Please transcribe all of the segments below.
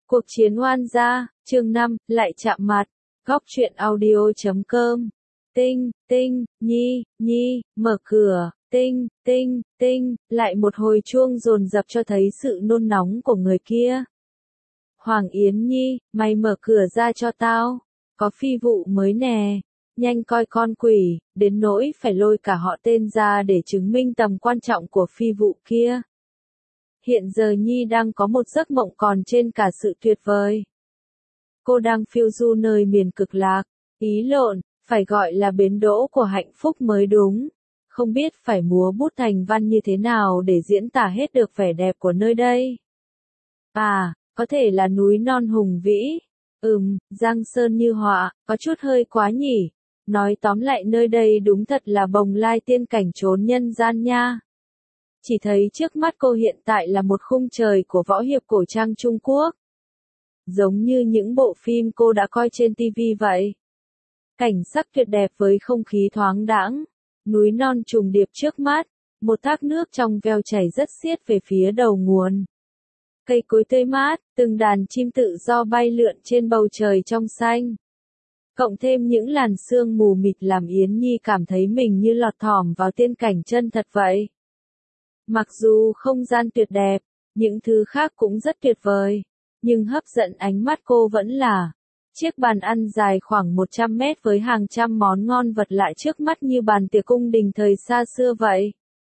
Cuộc chiến oan gia, chương 5, lại chạm mặt. Góc truyện audio.com. Tinh, tinh, nhi, nhi, mở cửa, tinh, tinh, tinh, lại một hồi chuông dồn dập cho thấy sự nôn nóng của người kia. Hoàng Yến Nhi, mày mở cửa ra cho tao, có phi vụ mới nè, nhanh coi con quỷ, đến nỗi phải lôi cả họ tên ra để chứng minh tầm quan trọng của phi vụ kia. Hiện giờ Nhi đang có một giấc mộng còn trên cả sự tuyệt vời. Cô đang phiêu du nơi miền cực lạc, ý lộn, phải gọi là bến đỗ của hạnh phúc mới đúng. Không biết phải múa bút thành văn như thế nào để diễn tả hết được vẻ đẹp của nơi đây. À, có thể là núi non hùng vĩ. Giang sơn như họa, có chút hơi quá nhỉ. Nói tóm lại nơi đây đúng thật là bồng lai tiên cảnh trốn nhân gian nha. Chỉ thấy trước mắt cô hiện tại là một khung trời của võ hiệp cổ trang Trung Quốc. Giống như những bộ phim cô đã coi trên TV vậy. Cảnh sắc tuyệt đẹp với không khí thoáng đãng, núi non trùng điệp trước mắt, một thác nước trong veo chảy rất xiết về phía đầu nguồn. Cây cối tươi mát, từng đàn chim tự do bay lượn trên bầu trời trong xanh. Cộng thêm những làn sương mù mịt làm Yến Nhi cảm thấy mình như lọt thỏm vào tiên cảnh chân thật vậy. Mặc dù không gian tuyệt đẹp, những thứ khác cũng rất tuyệt vời, nhưng hấp dẫn ánh mắt cô vẫn là chiếc bàn ăn dài khoảng 100 mét với hàng trăm món ngon vật lạ trước mắt như bàn tiệc cung đình thời xa xưa vậy.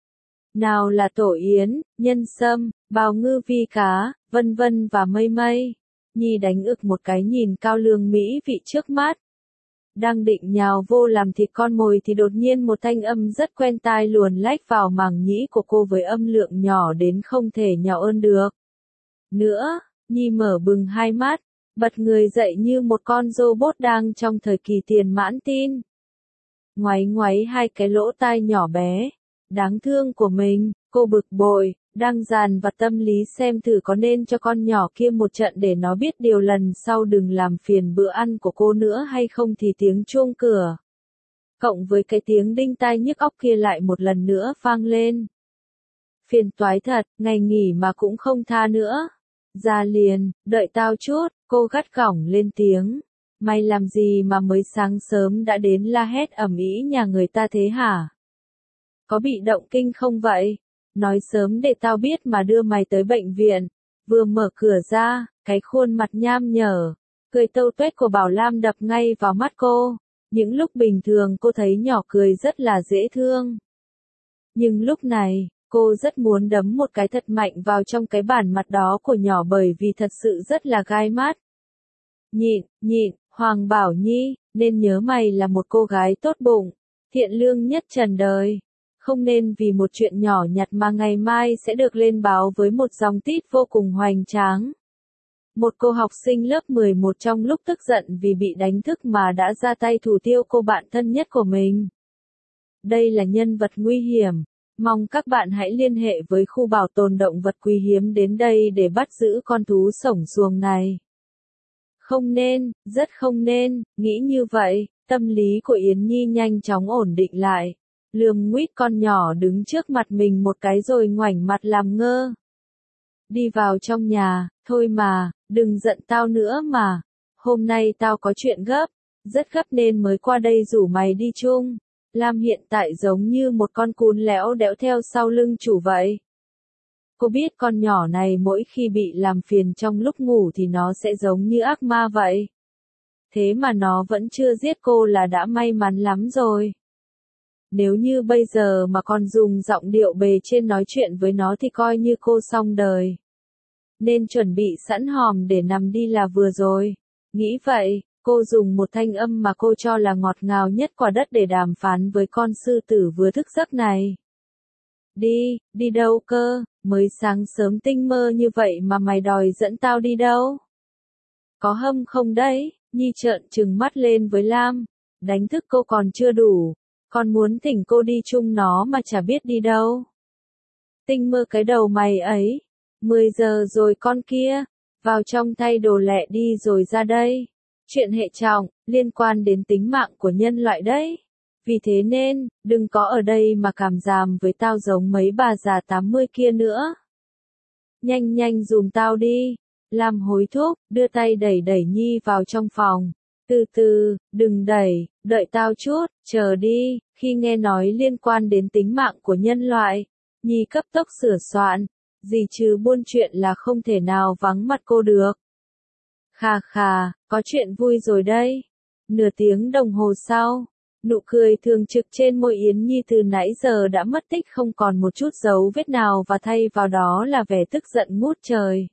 Nào là tổ yến, nhân sâm, bào ngư vi cá, vân vân và mây mây. Nhi đánh ực một cái nhìn cao lương mỹ vị trước mắt. Đang định nhào vô làm thịt con mồi thì đột nhiên một thanh âm rất quen tai luồn lách vào màng nhĩ của cô với âm lượng nhỏ đến không thể nhỏ ơn được. Nữa, Nhi mở bừng hai mắt, bật người dậy như một con robot đang trong thời kỳ tiền mãn tin. Ngoáy ngoáy hai cái lỗ tai nhỏ bé, đáng thương của mình, cô bực bội, đang dàn vặt tâm lý xem thử có nên cho con nhỏ kia một trận để nó biết điều lần sau đừng làm phiền bữa ăn của cô nữa hay không thì tiếng chuông cửa. Cộng với cái tiếng đinh tai nhức óc kia lại một lần nữa vang lên. Phiền toái thật, ngày nghỉ mà cũng không tha nữa. Ra liền, đợi tao chút, cô gắt gỏng lên tiếng. Mày làm gì mà mới sáng sớm đã đến la hét ầm ĩ nhà người ta thế hả? Có bị động kinh không vậy? Nói sớm để tao biết mà đưa mày tới bệnh viện. Vừa mở cửa ra, cái khuôn mặt nham nhở, cười tâu tuét của Bảo Lam đập ngay vào mắt cô. Những lúc bình thường cô thấy nhỏ cười rất là dễ thương. Nhưng lúc này, cô rất muốn đấm một cái thật mạnh vào trong cái bản mặt đó của nhỏ bởi vì thật sự rất là gai mắt. Nhịn, Hoàng Bảo Nhi, nên nhớ mày là một cô gái tốt bụng, thiện lương nhất trần đời. Không nên vì một chuyện nhỏ nhặt mà ngày mai sẽ được lên báo với một dòng tít vô cùng hoành tráng. Một cô học sinh lớp 11 trong lúc tức giận vì bị đánh thức mà đã ra tay thủ tiêu cô bạn thân nhất của mình. Đây là nhân vật nguy hiểm. Mong các bạn hãy liên hệ với khu bảo tồn động vật quý hiếm đến đây để bắt giữ con thú sổng xuồng này. Không nên, rất không nên, nghĩ như vậy, tâm lý của Yến Nhi nhanh chóng ổn định lại. Lườm nguýt con nhỏ đứng trước mặt mình một cái rồi ngoảnh mặt làm ngơ. Đi vào trong nhà, thôi mà, đừng giận tao nữa mà. Hôm nay tao có chuyện gấp, rất gấp nên mới qua đây rủ mày đi chung. Lam hiện tại giống như một con cún lẽo đẽo theo sau lưng chủ vậy. Cô biết con nhỏ này mỗi khi bị làm phiền trong lúc ngủ thì nó sẽ giống như ác ma vậy. Thế mà nó vẫn chưa giết cô là đã may mắn lắm rồi. Nếu như bây giờ mà còn dùng giọng điệu bề trên nói chuyện với nó thì coi như cô xong đời. Nên chuẩn bị sẵn hòm để nằm đi là vừa rồi. Nghĩ vậy, cô dùng một thanh âm mà cô cho là ngọt ngào nhất quả đất để đàm phán với con sư tử vừa thức giấc này. Đi đâu cơ, mới sáng sớm tinh mơ như vậy mà mày đòi dẫn tao đi đâu? Có hâm không đấy? Nhi trợn trừng mắt lên với Lam, đánh thức cô còn chưa đủ. Con muốn thỉnh cô đi chung nó mà chả biết đi đâu. Tinh mơ cái đầu mày ấy. 10 giờ rồi con kia. Vào trong thay đồ lẹ đi rồi ra đây. Chuyện hệ trọng, liên quan đến tính mạng của nhân loại đấy. Vì thế nên, đừng có ở đây mà cảm giảm với tao giống mấy bà già 80 kia nữa. Nhanh dùm tao đi. Lam hối thúc, đưa tay đẩy đẩy Nhi vào trong phòng. Từ từ, đừng đẩy, đợi tao chút, chờ đi. Khi nghe nói liên quan đến tính mạng của nhân loại, Nhi cấp tốc sửa soạn, gì chứ buôn chuyện là không thể nào vắng mặt cô được. Khà khà, có chuyện vui rồi đây. Nửa tiếng đồng hồ sau, nụ cười thường trực trên môi Yến Nhi từ nãy giờ đã mất tích không còn một chút dấu vết nào và thay vào đó là vẻ tức giận ngút trời.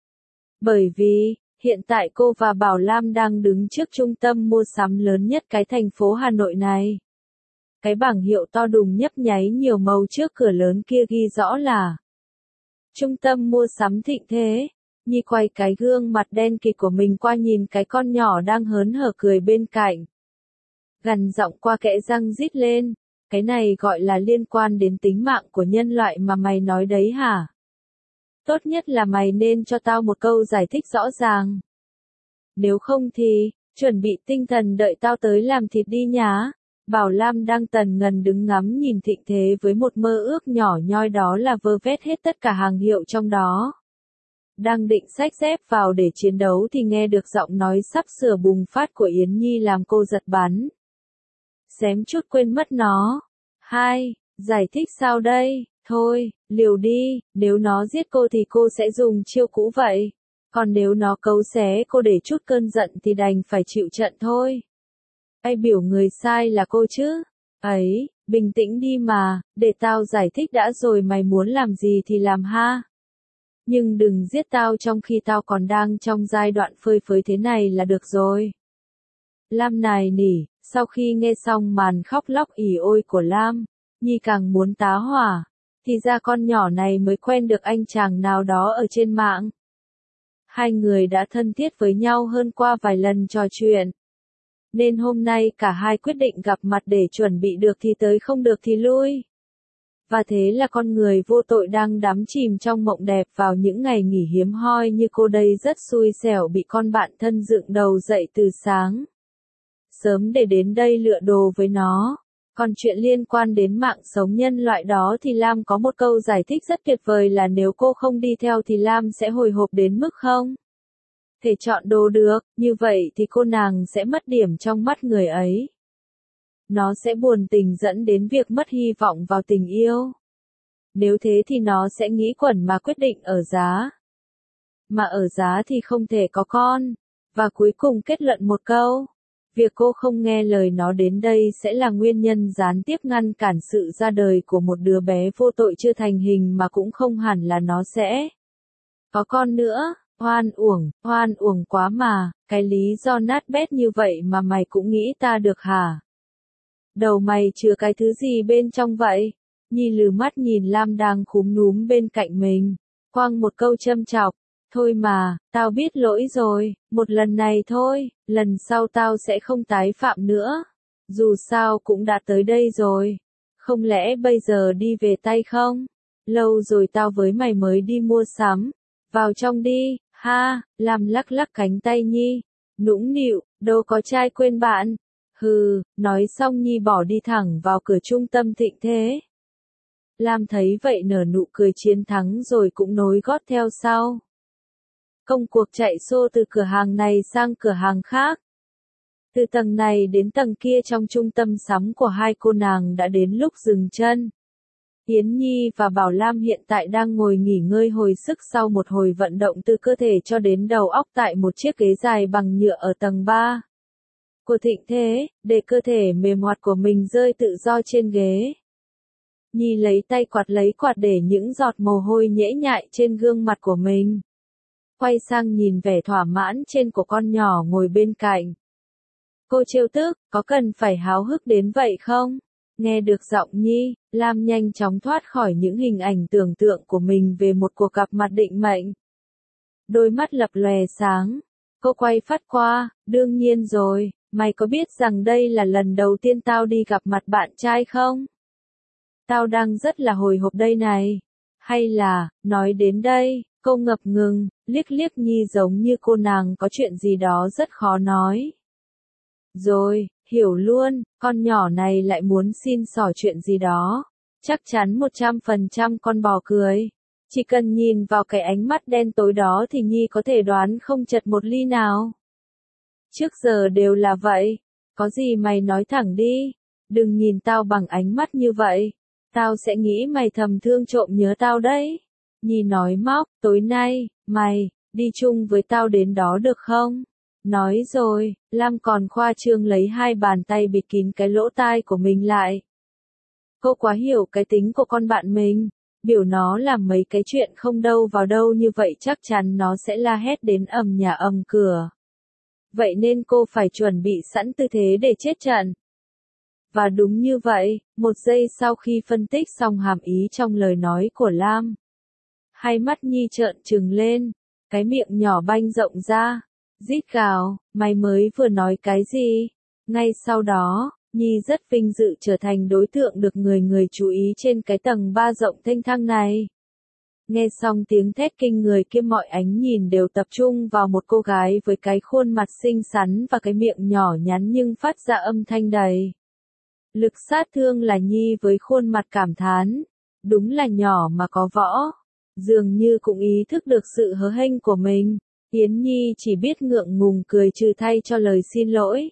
Bởi vì, hiện tại cô và Bảo Lam đang đứng trước trung tâm mua sắm lớn nhất cái thành phố Hà Nội này. Cái bảng hiệu to đùng nhấp nháy nhiều màu trước cửa lớn kia ghi rõ là Trung tâm mua sắm Thịnh Thế. Nhi quay cái gương mặt đen kịt của mình qua nhìn cái con nhỏ đang hớn hở cười bên cạnh. Gằn giọng qua kẽ răng rít lên, cái này gọi là liên quan đến tính mạng của nhân loại mà mày nói đấy hả? Tốt nhất là mày nên cho tao một câu giải thích rõ ràng. Nếu không thì, chuẩn bị tinh thần đợi tao tới làm thịt đi nhá. Bảo Lam đang tần ngần đứng ngắm nhìn Thịnh Thế với một mơ ước nhỏ nhoi đó là vơ vét hết tất cả hàng hiệu trong đó. Đang định xách dép vào để chiến đấu thì nghe được giọng nói sắp sửa bùng phát của Yến Nhi làm cô giật bắn. Xém chút quên mất nó. Giải thích sao đây? Thôi, liều đi, nếu nó giết cô thì cô sẽ dùng chiêu cũ vậy. Còn nếu nó cấu xé cô để chút cơn giận thì đành phải chịu trận thôi. Ai biểu người sai là cô chứ? Ấy, bình tĩnh đi mà, để tao giải thích đã rồi mày muốn làm gì thì làm ha. Nhưng đừng giết tao trong khi tao còn đang trong giai đoạn phơi phới thế này là được rồi. Lam nài nỉ, sau khi nghe xong màn khóc lóc ỉ ôi của Lam, Nhi càng muốn tá hỏa. Thì ra con nhỏ này mới quen được anh chàng nào đó ở trên mạng. Hai người đã thân thiết với nhau hơn qua vài lần trò chuyện. Nên hôm nay cả hai quyết định gặp mặt để chuẩn bị được thì tới không được thì lui. Và thế là con người vô tội đang đắm chìm trong mộng đẹp vào những ngày nghỉ hiếm hoi như cô đây rất xui xẻo bị con bạn thân dựng đầu dậy từ sáng sớm để đến đây lựa đồ với nó. Còn chuyện liên quan đến mạng sống nhân loại đó thì Lam có một câu giải thích rất tuyệt vời là nếu cô không đi theo thì Lam sẽ hồi hộp đến mức không thể chọn đồ được, như vậy thì cô nàng sẽ mất điểm trong mắt người ấy. Nó sẽ buồn tình dẫn đến việc mất hy vọng vào tình yêu. Nếu thế thì nó sẽ nghĩ quẩn mà quyết định ở giá. Mà ở giá thì không thể có con. Và cuối cùng kết luận một câu. Việc cô không nghe lời nó đến đây sẽ là nguyên nhân gián tiếp ngăn cản sự ra đời của một đứa bé vô tội chưa thành hình mà cũng không hẳn là nó sẽ có con nữa. Hoan uổng quá mà, cái lý do nát bét như vậy mà mày cũng nghĩ ta được hả? Đầu mày chứa cái thứ gì bên trong vậy? Nhi lừ mắt nhìn Lam đang khúm núm bên cạnh mình, quăng một câu châm chọc. Thôi mà, tao biết lỗi rồi, một lần này thôi, lần sau tao sẽ không tái phạm nữa. Dù sao cũng đã tới đây rồi. Không lẽ bây giờ đi về tay không? Lâu rồi tao với mày mới đi mua sắm. Vào trong đi, ha, Lam lắc lắc cánh tay Nhi. Nũng nịu, đâu có trai quên bạn. Hừ, nói xong Nhi bỏ đi thẳng vào cửa trung tâm Thịnh Thế. Lam thấy vậy nở nụ cười chiến thắng rồi cũng nối gót theo sau. Công cuộc chạy xô từ cửa hàng này sang cửa hàng khác. Từ tầng này đến tầng kia trong trung tâm sắm của hai cô nàng đã đến lúc dừng chân. Yến Nhi và Bảo Lam hiện tại đang ngồi nghỉ ngơi hồi sức sau một hồi vận động từ cơ thể cho đến đầu óc tại một chiếc ghế dài bằng nhựa ở tầng 3 của Thịnh Thế, để cơ thể mềm hoạt của mình rơi tự do trên ghế. Nhi lấy quạt để những giọt mồ hôi nhễ nhại trên gương mặt của mình. Quay sang nhìn vẻ thỏa mãn trên của con nhỏ ngồi bên cạnh. Cô trêu tức, có cần phải háo hức đến vậy không? Nghe được giọng Nhi, Lam nhanh chóng thoát khỏi những hình ảnh tưởng tượng của mình về một cuộc gặp mặt định mệnh. Đôi mắt lập lòe sáng. Cô quay phát qua, đương nhiên rồi, mày có biết rằng đây là lần đầu tiên tao đi gặp mặt bạn trai không? Tao đang rất là hồi hộp đây này. Hay là, nói đến đây, cô ngập ngừng, liếc liếc Nhi giống như cô nàng có chuyện gì đó rất khó nói. Rồi, hiểu luôn, con nhỏ này lại muốn xin xỏ chuyện gì đó. Chắc chắn 100% con bò cười. Chỉ cần nhìn vào cái ánh mắt đen tối đó thì Nhi có thể đoán không chật một ly nào. Trước giờ đều là vậy. Có gì mày nói thẳng đi. Đừng nhìn tao bằng ánh mắt như vậy. Tao sẽ nghĩ mày thầm thương trộm nhớ tao đấy. Nhi nói móc, tối nay, mày, đi chung với tao đến đó được không? Nói rồi, Lam còn khoa trương lấy hai bàn tay bịt kín cái lỗ tai của mình lại. Cô quá hiểu cái tính của con bạn mình. Biểu nó làm mấy cái chuyện không đâu vào đâu như vậy chắc chắn nó sẽ la hét đến ầm nhà ầm cửa. Vậy nên cô phải chuẩn bị sẵn tư thế để chết trận. Và đúng như vậy, một giây sau khi phân tích xong hàm ý trong lời nói của Lam, hai mắt Nhi trợn trừng lên, cái miệng nhỏ banh rộng ra, rít gào, mày mới vừa nói cái gì? Ngay sau đó, Nhi rất vinh dự trở thành đối tượng được người người chú ý trên cái tầng 3 rộng thênh thang này. Nghe xong tiếng thét kinh người kia mọi ánh nhìn đều tập trung vào một cô gái với cái khuôn mặt xinh xắn và cái miệng nhỏ nhắn nhưng phát ra âm thanh đầy lực sát thương là Nhi với khuôn mặt cảm thán. Đúng là nhỏ mà có võ. Dường như cũng ý thức được sự hớ hênh của mình. Yến Nhi chỉ biết ngượng ngùng cười trừ thay cho lời xin lỗi.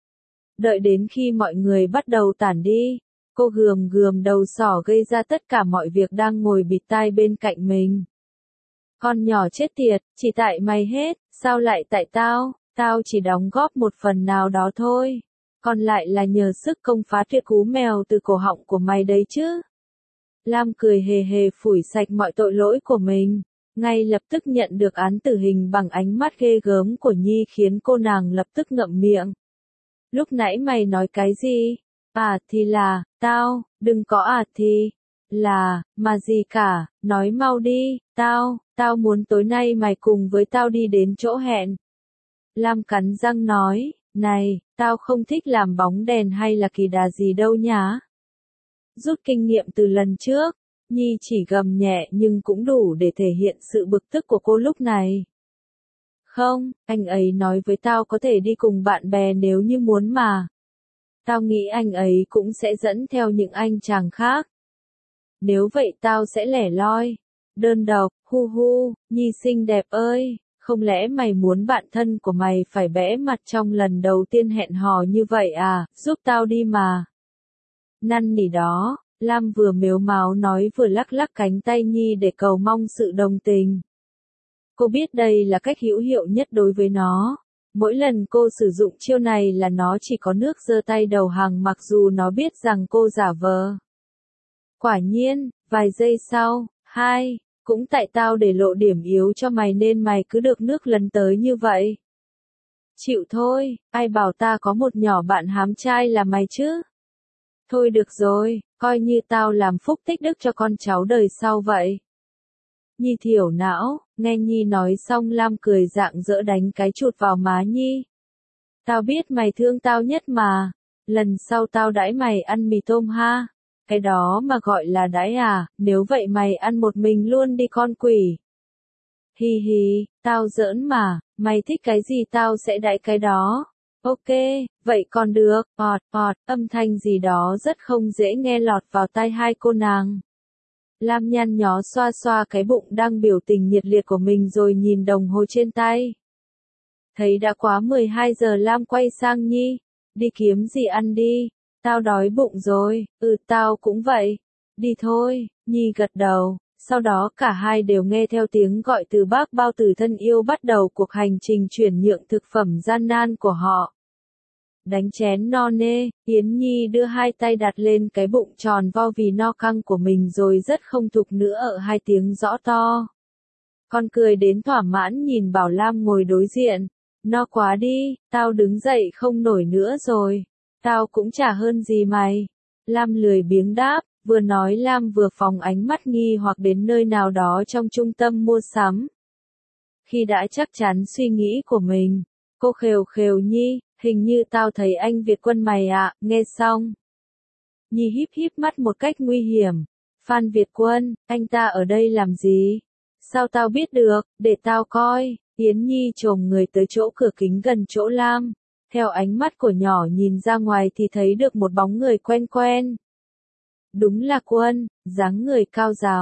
Đợi đến khi mọi người bắt đầu tản đi, cô gườm gườm đầu sỏ gây ra tất cả mọi việc đang ngồi bịt tai bên cạnh mình. Con nhỏ chết tiệt, chỉ tại mày hết, sao lại tại tao, tao chỉ đóng góp một phần nào đó thôi. Còn lại là nhờ sức công phá tuyệt cú mèo từ cổ họng của mày đấy chứ. Lam cười hề hề phủi sạch mọi tội lỗi của mình. Ngay lập tức nhận được án tử hình bằng ánh mắt ghê gớm của Nhi khiến cô nàng lập tức ngậm miệng. Lúc nãy mày nói cái gì? À thì là, tao, đừng có à thì, là, mà gì cả, nói mau đi, tao muốn tối nay mày cùng với tao đi đến chỗ hẹn. Lam cắn răng nói, này, tao không thích làm bóng đèn hay là kỳ đà gì đâu nhá. Rút kinh nghiệm từ lần trước, Nhi chỉ gầm nhẹ nhưng cũng đủ để thể hiện sự bực tức của cô lúc này. Không, anh ấy nói với tao có thể đi cùng bạn bè nếu như muốn mà. Tao nghĩ anh ấy cũng sẽ dẫn theo những anh chàng khác. Nếu vậy tao sẽ lẻ loi, đơn độc, hu hu, Nhi xinh đẹp ơi, không lẽ mày muốn bạn thân của mày phải bẽ mặt trong lần đầu tiên hẹn hò như vậy à, giúp tao đi mà. Năn nỉ đó, Lam vừa mếu máo nói vừa lắc lắc cánh tay Nhi để cầu mong sự đồng tình. Cô biết đây là cách hữu hiệu nhất đối với nó. Mỗi lần cô sử dụng chiêu này là nó chỉ có nước giơ tay đầu hàng mặc dù nó biết rằng cô giả vờ. Quả nhiên, vài giây sau, cũng tại tao để lộ điểm yếu cho mày nên mày cứ được nước lấn tới như vậy. Chịu thôi, ai bảo ta có một nhỏ bạn hám trai là mày chứ? Thôi được rồi, coi như tao làm phúc tích đức cho con cháu đời sau vậy. Nhi thiểu não, nghe Nhi nói xong Lam cười rạng rỡ đánh cái chụt vào má Nhi. Tao biết mày thương tao nhất mà, lần sau tao đãi mày ăn mì tôm ha. Cái đó mà gọi là đãi à, nếu vậy mày ăn một mình luôn đi con quỷ. Hi hi, tao giỡn mà, mày thích cái gì tao sẽ đãi cái đó. Ok, vậy còn được, âm thanh gì đó rất không dễ nghe lọt vào tai hai cô nàng. Lam nhăn nhó xoa xoa cái bụng đang biểu tình nhiệt liệt của mình rồi nhìn đồng hồ trên tay. Thấy đã quá 12 giờ Lam quay sang Nhi, đi kiếm gì ăn đi, tao đói bụng rồi, tao cũng vậy, đi thôi, Nhi gật đầu, sau đó cả hai đều nghe theo tiếng gọi từ bác bao tử thân yêu bắt đầu cuộc hành trình chuyển nhượng thực phẩm gian nan của họ. Đánh chén no nê, Yến Nhi đưa hai tay đặt lên cái bụng tròn vo vì no căng của mình rồi rất không thục nữa ở hai tiếng rõ to. Con cười đến thỏa mãn nhìn Bảo Lam ngồi đối diện. No quá đi, tao đứng dậy không nổi nữa rồi. Tao cũng chả hơn gì mày. Lam lười biếng đáp, vừa nói Lam vừa phóng ánh mắt nghi hoặc đến nơi nào đó trong trung tâm mua sắm. Khi đã chắc chắn suy nghĩ của mình, cô khều khều Nhi, hình như tao thấy anh Việt Quân mày ạ, nghe xong. Nhi híp híp mắt một cách nguy hiểm. Phan Việt Quân, anh ta ở đây làm gì? Sao tao biết được, để tao coi. Yến Nhi chồm người tới chỗ cửa kính gần chỗ Lam. Theo ánh mắt của nhỏ nhìn ra ngoài thì thấy được một bóng người quen quen. Đúng là Quân, dáng người cao ráo,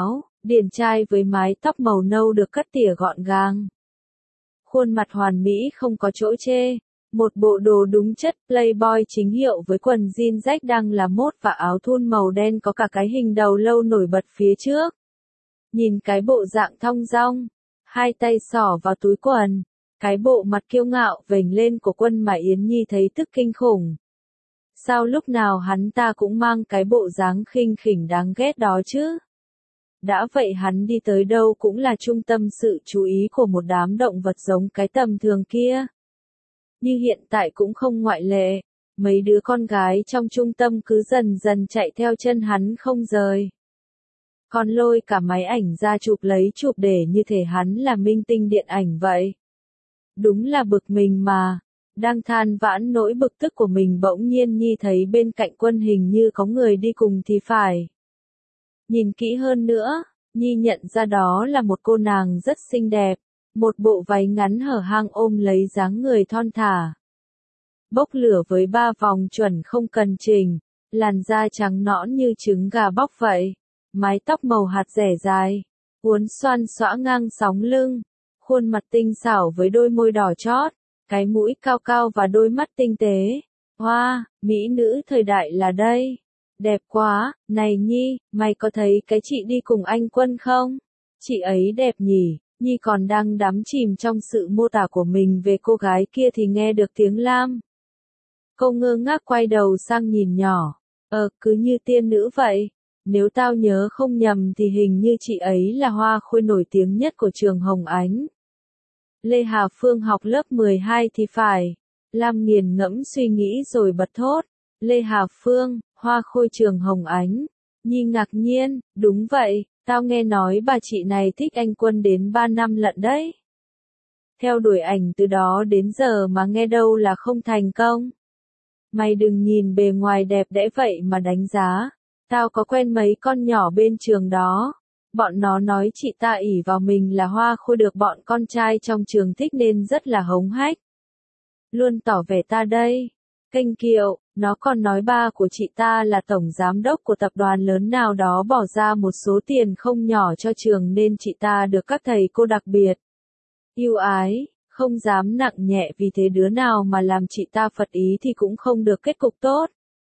điển trai với mái tóc màu nâu được cắt tỉa gọn gàng. Khuôn mặt hoàn mỹ không có chỗ chê. Một bộ đồ đúng chất playboy chính hiệu với quần jean rách đang là mốt và áo thun màu đen có cả cái hình đầu lâu nổi bật phía trước. Nhìn cái bộ dạng thong dong, hai tay xỏ vào túi quần, cái bộ mặt kiêu ngạo vểnh lên của Quân mà Yến Nhi thấy tức kinh khủng. Sao lúc nào hắn ta cũng mang cái bộ dáng khinh khỉnh đáng ghét đó chứ? Đã vậy hắn đi tới đâu cũng là trung tâm sự chú ý của một đám động vật giống cái tầm thường kia. Như hiện tại cũng không ngoại lệ, mấy đứa con gái trong trung tâm cứ dần dần chạy theo chân hắn không rời. Còn lôi cả máy ảnh ra chụp để như thể hắn là minh tinh điện ảnh vậy. Đúng là bực mình mà. Đang than vãn nỗi bực tức của mình bỗng nhiên Nhi thấy bên cạnh Quân hình như có người đi cùng thì phải. Nhìn kỹ hơn nữa, Nhi nhận ra đó là một cô nàng rất xinh đẹp, một bộ váy ngắn hở hang ôm lấy dáng người thon thả. Bốc lửa với 3 vòng chuẩn không cần chỉnh, làn da trắng nõn như trứng gà bóc vậy, mái tóc màu hạt rẻ dài, uốn xoăn xõa ngang sóng lưng, khuôn mặt tinh xảo với đôi môi đỏ chót, cái mũi cao cao và đôi mắt tinh tế. Hoa, mỹ nữ thời đại là đây. Đẹp quá, này Nhi, mày có thấy cái chị đi cùng anh Quân không? Chị ấy đẹp nhỉ? Nhi còn đang đắm chìm trong sự mô tả của mình về cô gái kia thì nghe được tiếng Lam. Cô ngơ ngác quay đầu sang nhìn nhỏ. Cứ như tiên nữ vậy. Nếu tao nhớ không nhầm thì hình như chị ấy là hoa khôi nổi tiếng nhất của trường Hồng Ánh. Lê Hà Phương học lớp 12 thì phải. Lam nghiền ngẫm suy nghĩ rồi bật thốt. Lê Hà Phương, hoa khôi trường Hồng Ánh. Nhi ngạc nhiên, đúng vậy, tao nghe nói bà chị này thích anh Quân đến 3 năm lận đấy. Theo đuổi ảnh từ đó đến giờ mà nghe đâu là không thành công. Mày đừng nhìn bề ngoài đẹp đẽ vậy mà đánh giá. Tao có quen mấy con nhỏ bên trường đó. Bọn nó nói chị ta ỷ vào mình là hoa khôi được bọn con trai trong trường thích nên rất là hống hách. Luôn tỏ vẻ ta đây. Kênh kiệu, nó còn nói ba của chị ta là tổng giám đốc của tập đoàn lớn nào đó bỏ ra một số tiền không nhỏ cho trường nên chị ta được các thầy cô đặc biệt ưu ái, không dám nặng nhẹ vì thế đứa nào mà làm chị ta phật ý thì cũng không được kết cục tốt.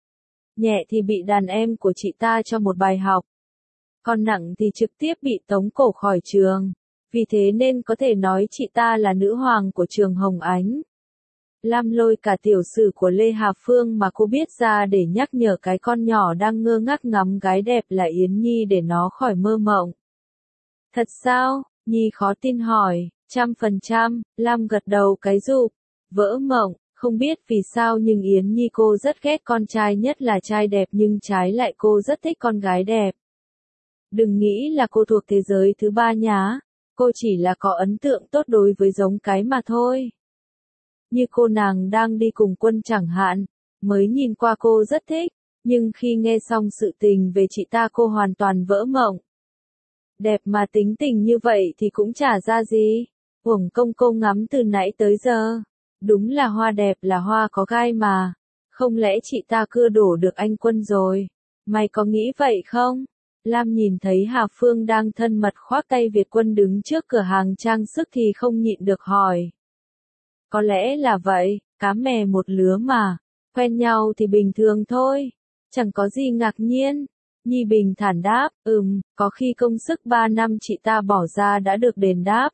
Nhẹ thì bị đàn em của chị ta cho một bài học. Còn nặng thì trực tiếp bị tống cổ khỏi trường. Vì thế nên có thể nói chị ta là nữ hoàng của trường Hồng Ánh. Lam lôi cả tiểu sử của Lê Hà Phương mà cô biết ra để nhắc nhở cái con nhỏ đang ngơ ngác ngắm gái đẹp là Yến Nhi để nó khỏi mơ mộng. Thật sao? Nhi khó tin hỏi. 100%, Lam gật đầu cái rụp. Vỡ mộng, không biết vì sao nhưng Yến Nhi cô rất ghét con trai nhất là trai đẹp nhưng trái lại cô rất thích con gái đẹp. Đừng nghĩ là cô thuộc thế giới thứ ba nhá. Cô chỉ là có ấn tượng tốt đối với giống cái mà thôi. Như cô nàng đang đi cùng Quân chẳng hạn, mới nhìn qua cô rất thích, nhưng khi nghe xong sự tình về chị ta cô hoàn toàn vỡ mộng. Đẹp mà tính tình như vậy thì cũng chả ra gì, uổng công cô ngắm từ nãy tới giờ. Đúng là hoa đẹp là hoa có gai mà, không lẽ chị ta cưa đổ được anh Quân rồi, mày có nghĩ vậy không? Lam nhìn thấy Hà Phương đang thân mật khoác tay Việt Quân đứng trước cửa hàng trang sức thì không nhịn được hỏi. Có lẽ là vậy, cá mè một lứa mà, quen nhau thì bình thường thôi, chẳng có gì ngạc nhiên. Nhi bình thản đáp, có khi công sức 3 năm chị ta bỏ ra đã được đền đáp.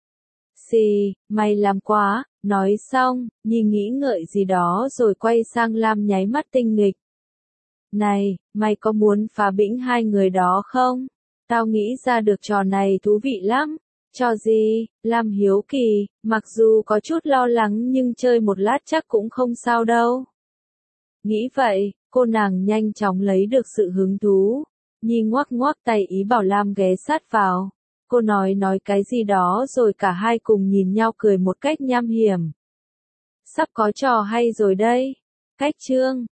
Xì, mày làm quá, nói xong, Nhi nghĩ ngợi gì đó rồi quay sang Lam nháy mắt tinh nghịch. Này, mày có muốn phá bĩnh hai người đó không? Tao nghĩ ra được trò này thú vị lắm. Trò gì? Lam hiếu kỳ, mặc dù có chút lo lắng nhưng chơi một lát chắc cũng không sao đâu. Nghĩ vậy, cô nàng nhanh chóng lấy được sự hứng thú. Nhi ngoắc ngoắc tay ý bảo Lam ghé sát vào. Cô nói cái gì đó rồi cả hai cùng nhìn nhau cười một cách nham hiểm. Sắp có trò hay rồi đây. Cách chương